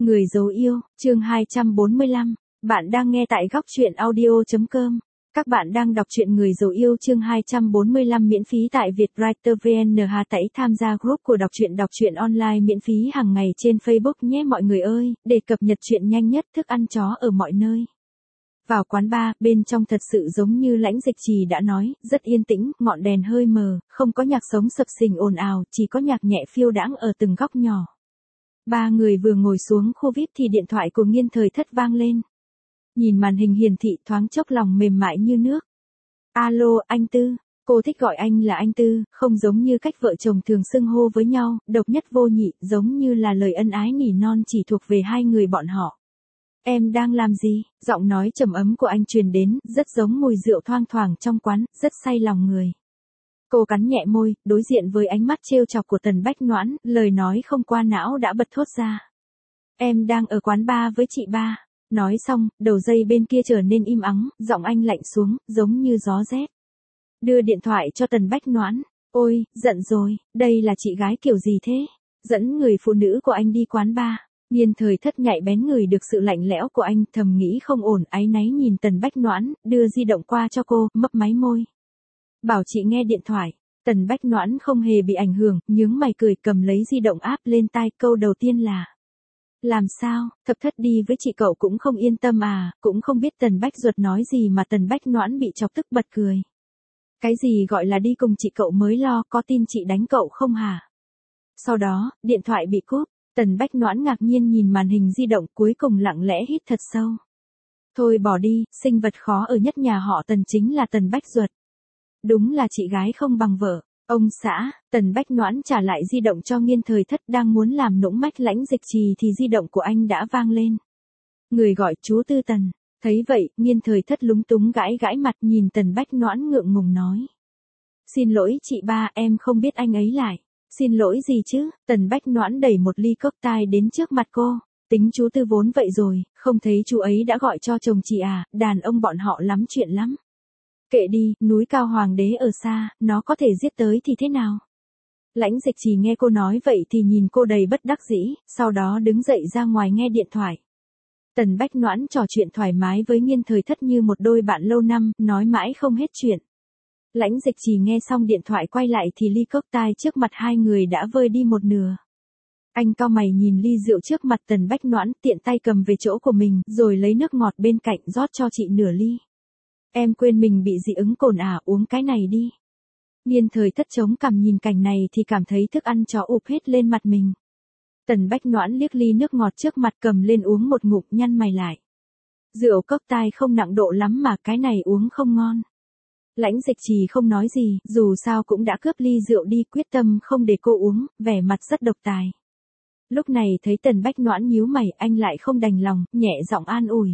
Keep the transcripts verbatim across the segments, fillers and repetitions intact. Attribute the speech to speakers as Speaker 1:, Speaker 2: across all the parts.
Speaker 1: Người dấu yêu, chương hai trăm bốn mươi lăm. Bạn đang nghe tại góc truyện audio chấm com. Các bạn đang đọc truyện Người dấu yêu chương hai trăm bốn mươi lăm miễn phí tại Vietwriter vê en. Hà Tẩy tham gia group của đọc truyện đọc truyện online miễn phí hàng ngày trên Facebook nhé mọi người ơi, để cập nhật truyện nhanh nhất, thức ăn chó ở mọi nơi. Vào quán bar, bên trong thật sự giống như Lãnh Dịch Trì đã nói, rất yên tĩnh, ngọn đèn hơi mờ, không có nhạc sống sập sình ồn ào, chỉ có nhạc nhẹ phiêu đãng ở từng góc nhỏ. Ba người vừa ngồi xuống khu vi ai pi thì điện thoại của Nghiên Thời Thất vang lên. Nhìn màn hình hiển thị thoáng chốc lòng mềm mại như nước. Alo, anh Tư. Cô thích gọi anh là anh Tư, không giống như cách vợ chồng thường xưng hô với nhau, độc nhất vô nhị, giống như là lời ân ái nỉ non chỉ thuộc về hai người bọn họ. Em đang làm gì? Giọng nói trầm ấm của anh truyền đến, rất giống mùi rượu thoang thoảng trong quán, rất say lòng người. Cô cắn nhẹ môi, đối diện với ánh mắt trêu chọc của Tần Bách Noãn, lời nói không qua não đã bật thốt ra. Em đang ở quán bar với chị ba. Nói xong, đầu dây bên kia trở nên im ắng, giọng anh lạnh xuống, giống như gió rét. Đưa điện thoại cho Tần Bách Noãn. Ôi, giận rồi, đây là chị gái kiểu gì thế? Dẫn người phụ nữ của anh đi quán bar. Nghiên Thời Thất nhạy bén ngửi được sự lạnh lẽo của anh, thầm nghĩ không ổn, áy náy nhìn Tần Bách Noãn, đưa di động qua cho cô, mấp máy môi. Bảo chị nghe điện thoại. Tần Bách Noãn không hề bị ảnh hưởng, nhướng mày cười, cầm lấy di động áp lên tai, câu đầu tiên là: Làm sao, Thập Thất đi với chị cậu cũng không yên tâm à, cũng không biết Tần Bách Duật nói gì mà Tần Bách Noãn bị chọc tức bật cười. Cái gì gọi là đi cùng chị cậu mới lo, có tin chị đánh cậu không hả? Sau đó, điện thoại bị cúp, Tần Bách Noãn ngạc nhiên nhìn màn hình di động, cuối cùng lặng lẽ hít thật sâu. Thôi bỏ đi, sinh vật khó ở nhất nhà họ Tần chính là Tần Bách Duật. Đúng là chị gái không bằng vợ. Ông xã. Tần Bách Noãn trả lại di động cho Nghiên Thời Thất, đang muốn làm nũng mách Lãnh Dịch Trì thì di động của anh đã vang lên. Người gọi chú Tư Tần. Thấy vậy, Nghiên Thời Thất lúng túng gãi gãi mặt, nhìn Tần Bách Noãn ngượng ngùng nói. Xin lỗi chị ba, em không biết anh ấy lại. Xin lỗi gì chứ? Tần Bách Noãn đẩy một ly cốc tai đến trước mặt cô. Tính chú Tư vốn vậy rồi, không thấy chú ấy đã gọi cho chồng chị à, đàn ông bọn họ lắm chuyện lắm. Kệ đi, núi cao hoàng đế ở xa, nó có thể giết tới thì thế nào? Lãnh Dịch Trì nghe cô nói vậy thì nhìn cô đầy bất đắc dĩ, sau đó đứng dậy ra ngoài nghe điện thoại. Tần Bách Noãn trò chuyện thoải mái với Nghiên Thời Thất như một đôi bạn lâu năm, nói mãi không hết chuyện. Lãnh Dịch Trì nghe xong điện thoại quay lại thì ly cốc tai trước mặt hai người đã vơi đi một nửa. Anh cau mày nhìn ly rượu trước mặt Tần Bách Noãn, tiện tay cầm về chỗ của mình, rồi lấy nước ngọt bên cạnh rót cho chị nửa ly. Em quên mình bị dị ứng cồn à, uống cái này đi. Nghiên Thời Thất chống cằm nhìn cảnh này thì cảm thấy thức ăn chó ụp hết lên mặt mình. Tần Bách Noãn liếc ly nước ngọt trước mặt cầm lên uống một ngụm, nhăn mày lại. Rượu cốc tai không nặng độ lắm mà cái này uống không ngon. Lãnh Dịch Trì không nói gì, dù sao cũng đã cướp ly rượu đi, quyết tâm không để cô uống, vẻ mặt rất độc tài. Lúc này thấy Tần Bách Noãn nhíu mày, anh lại không đành lòng, nhẹ giọng an ủi.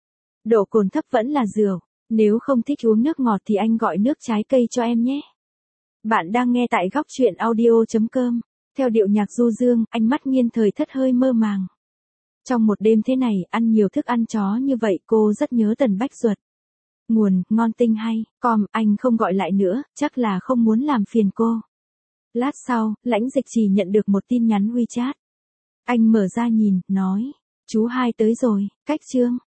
Speaker 1: Độ cồn thấp vẫn là rượu. Nếu không thích uống nước ngọt thì anh gọi nước trái cây cho em nhé. Bạn đang nghe tại góc truyện audio chấm com. Theo điệu nhạc du dương, ánh mắt Nghiên Thời Thất hơi mơ màng. Trong một đêm thế này, ăn nhiều thức ăn chó như vậy, cô rất nhớ Tần Bách Duật. Nguồn, ngon tinh hay, com, anh không gọi lại nữa, chắc là không muốn làm phiền cô. Lát sau, Lãnh Dịch Trì nhận được một tin nhắn WeChat. Anh mở ra nhìn, nói. Chú hai tới rồi, cách chương.